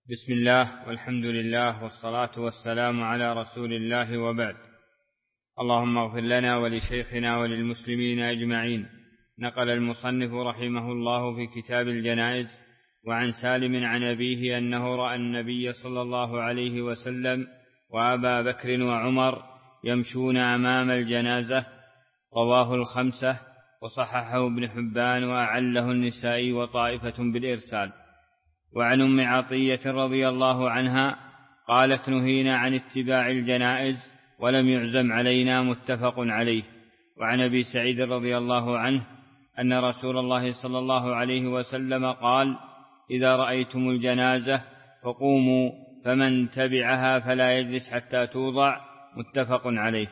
بسم الله والحمد لله والصلاة والسلام على رسول الله وبعد. اللهم اغفر لنا ولشيخنا وللمسلمين أجمعين. نقل المصنف رحمه الله في كتاب الجنائز وعن سالم عن أبيه أنه رأى النبي صلى الله عليه وسلم وأبا بكر وعمر يمشون أمام الجنازة، رواه الخمسة وصححه ابن حبان وأعله النسائي وطائفة بالإرسال. وعن أم عطية رضي الله عنها قالت: نهينا عن اتباع الجنائز ولم يعزم علينا، متفق عليه. وعن أبي سعيد رضي الله عنه أن رسول الله صلى الله عليه وسلم قال: إذا رأيتم الجنازة فقوموا، فمن تبعها فلا يجلس حتى توضع، متفق عليه.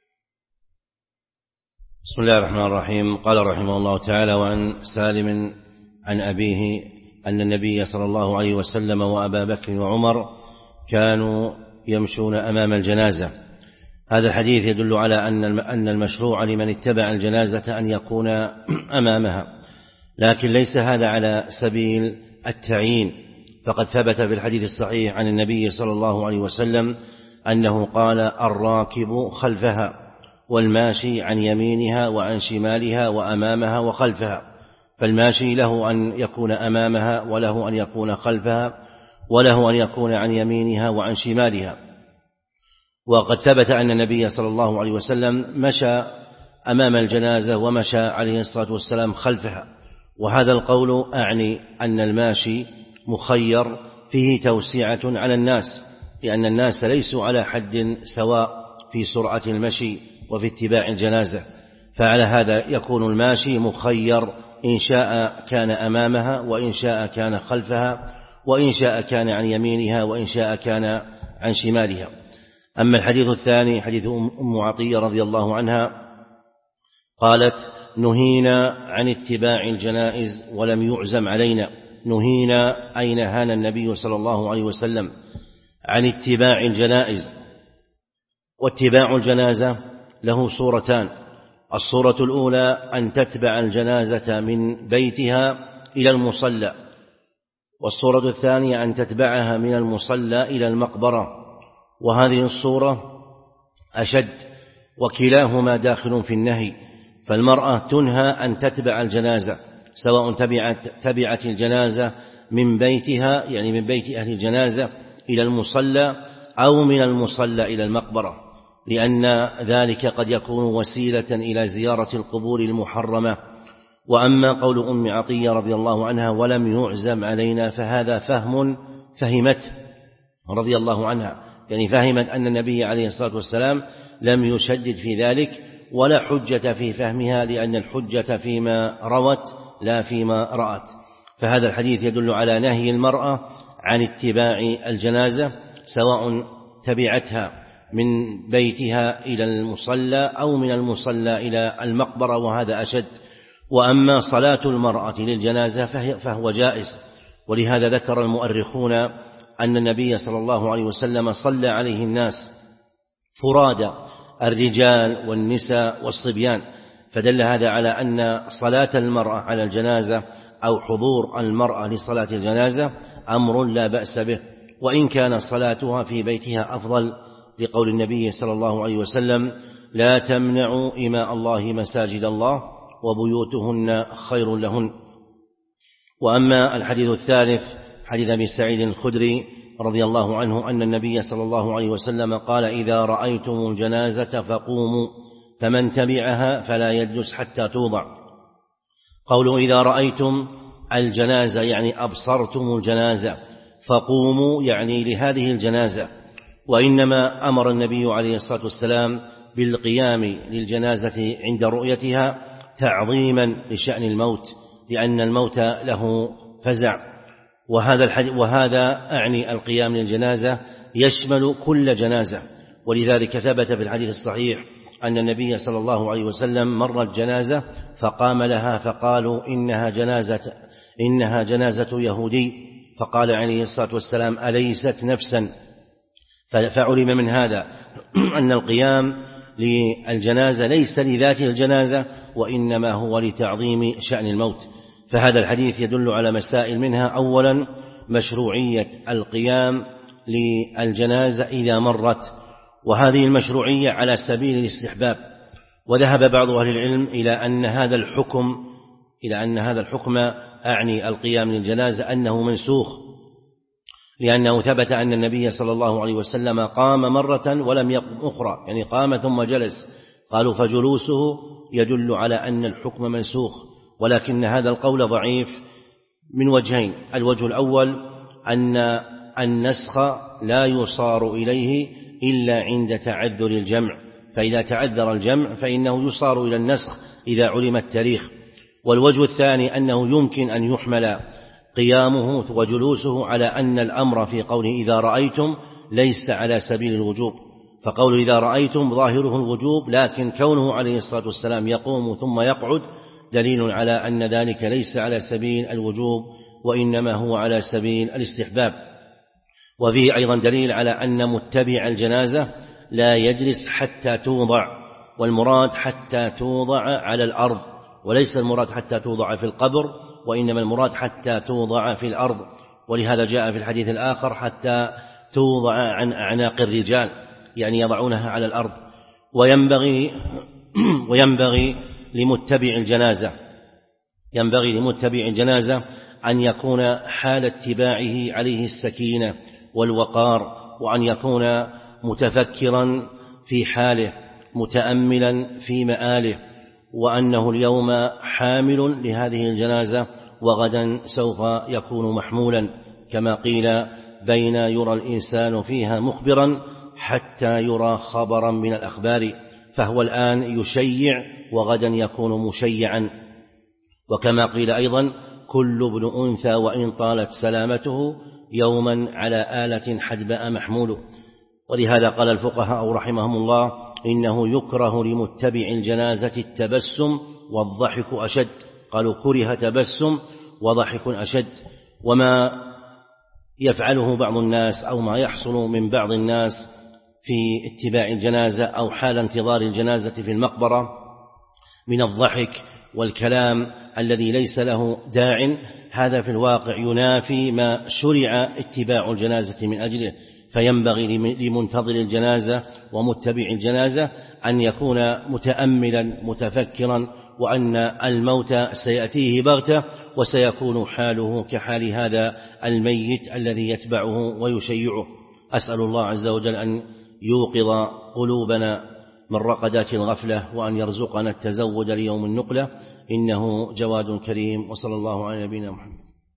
بسم الله الرحمن الرحيم. قال رحمه الله تعالى: وعن سالم عن أبيه أن النبي صلى الله عليه وسلم وأبا بكر وعمر كانوا يمشون أمام الجنازة. هذا الحديث يدل على أن المشروع لمن اتبع الجنازة أن يكون أمامها، لكن ليس هذا على سبيل التعيين، فقد ثبت في الحديث الصحيح عن النبي صلى الله عليه وسلم أنه قال: الراكب خلفها، والماشي عن يمينها وعن شمالها وأمامها وخلفها. فالماشي له أن يكون أمامها، وله أن يكون خلفها، وله أن يكون عن يمينها وعن شمالها. وقد ثبت أن النبي صلى الله عليه وسلم مشى أمام الجنازة ومشى عليه الصلاة والسلام خلفها. وهذا القول أعني أن الماشي مخير فيه توسعة على الناس، لأن الناس ليسوا على حد سواء في سرعة المشي وفي اتباع الجنازة، فعلى هذا يكون الماشي مخير، إن شاء كان أمامها، وإن شاء كان خلفها، وإن شاء كان عن يمينها، وإن شاء كان عن شمالها. أما الحديث الثاني حديث أم عطية رضي الله عنها قالت: نهينا عن اتباع الجنائز ولم يعزم علينا. نهينا أي نهانا النبي صلى الله عليه وسلم عن اتباع الجنائز. واتباع الجنازة له صورتان: الصورة الأولى أن تتبع الجنازة من بيتها إلى المصلى، والصورة الثانية أن تتبعها من المصلى إلى المقبرة، وهذه الصورة أشد، وكلاهما داخل في النهي. فالمرأة تنهى أن تتبع الجنازة، سواء تبعت الجنازة من بيتها، يعني من بيت أهل الجنازة إلى المصلى، أو من المصلى إلى المقبرة، لأن ذلك قد يكون وسيلة إلى زيارة القبور المحرمة. وأما قول أم عطية رضي الله عنها: ولم يعزم علينا، فهذا فهم فهمته رضي الله عنها، يعني فهمت أن النبي عليه الصلاة والسلام لم يشدد في ذلك، ولا حجة في فهمها، لأن الحجة فيما روت لا فيما رأت. فهذا الحديث يدل على نهي المرأة عن اتباع الجنازة، سواء تبعتها من بيتها إلى المصلى أو من المصلى إلى المقبرة، وهذا أشد. وأما صلاة المرأة للجنازة فهو جائز، ولهذا ذكر المؤرخون أن النبي صلى الله عليه وسلم صلى عليه الناس فرادى، الرجال والنساء والصبيان، فدل هذا على أن صلاة المرأة على الجنازة أو حضور المرأة لصلاة الجنازة أمر لا بأس به، وإن كان صلاتها في بيتها أفضل، لقول النبي صلى الله عليه وسلم: لا تمنعوا إماء الله مساجد الله وبيوتهن خير لهن. وأما الحديث الثالث حديث أبي سعيد الخدري رضي الله عنه أن النبي صلى الله عليه وسلم قال: إذا رأيتم الجنازة فقوموا، فمن تبعها فلا يجلس حتى توضع. قوله إذا رأيتم الجنازة يعني أبصرتم الجنازة، فقوموا يعني لهذه الجنازة. وإنما أمر النبي عليه الصلاة والسلام بالقيام للجنازة عند رؤيتها تعظيما لشأن الموت، لأن الموت له فزع. وهذا أعني القيام للجنازة يشمل كل جنازة، ولذلك ثبت في الحديث الصحيح أن النبي صلى الله عليه وسلم مر الجنازة فقام لها، فقالوا: إنها جنازة يهودي، فقال عليه الصلاة والسلام: أليست نفسا؟ فعلم من هذا أن القيام للجنازة ليس لذات الجنازة، وإنما هو لتعظيم شأن الموت. فهذا الحديث يدل على مسائل، منها: أولا مشروعية القيام للجنازة إذا مرت، وهذه المشروعية على سبيل الاستحباب. وذهب بعض أهل العلم إلى أن هذا الحكم أعني القيام للجنازة أنه منسوخ، لأنه ثبت أن النبي صلى الله عليه وسلم قام مرة ولم يقم أخرى، يعني قام ثم جلس، قالوا فجلوسه يدل على أن الحكم منسوخ. ولكن هذا القول ضعيف من وجهين: الوجه الأول أن النسخ لا يصار إليه إلا عند تعذر الجمع، فإذا تعذر الجمع فإنه يصار إلى النسخ إذا علم التاريخ. والوجه الثاني أنه يمكن أن يحمل قيامه وجلوسه على أن الأمر في قوله إذا رأيتم ليس على سبيل الوجوب، فقول إذا رأيتم ظاهره الوجوب، لكن كونه عليه الصلاة والسلام يقوم ثم يقعد دليل على أن ذلك ليس على سبيل الوجوب وإنما هو على سبيل الاستحباب. وفيه أيضا دليل على أن متبع الجنازة لا يجلس حتى توضع، والمراد حتى توضع على الأرض، وليس المراد حتى توضع في القبر، وإنما المراد حتى توضع في الأرض. ولهذا جاء في الحديث الآخر حتى توضع عن أعناق الرجال، يعني يضعونها على الأرض. وينبغي لمتبع الجنازة أن يكون حال اتباعه عليه السكينة والوقار، وأن يكون متفكرا في حاله متأملا في مآله، وأنه اليوم حامل لهذه الجنازة وغدا سوف يكون محمولا، كما قيل بين يرى الإنسان فيها مخبرا حتى يرى خبرا من الأخبار، فهو الآن يشيع وغدا يكون مشيعا. وكما قيل أيضا كل ابن أنثى وإن طالت سلامته يوما على آلة حدباء محمول. ولهذا قال الفقهاء رحمهم الله إنه يكره لمتبع الجنازة التبسم والضحك أشد، قالوا كره تبسم وضحك أشد. وما يفعله بعض الناس أو ما يحصل من بعض الناس في اتباع الجنازة أو حال انتظار الجنازة في المقبرة من الضحك والكلام الذي ليس له داع، هذا في الواقع ينافي ما شرع اتباع الجنازة من أجله. فينبغي لمنتظر الجنازة ومتبع الجنازة أن يكون متأملا متفكرا، وأن الموت سيأتيه بغتة وسيكون حاله كحال هذا الميت الذي يتبعه ويشيعه. أسأل الله عز وجل أن يوقظ قلوبنا من رقدات الغفلة، وأن يرزقنا التزود ليوم النقلة، إنه جواد كريم. وصلى الله على نبينا محمد.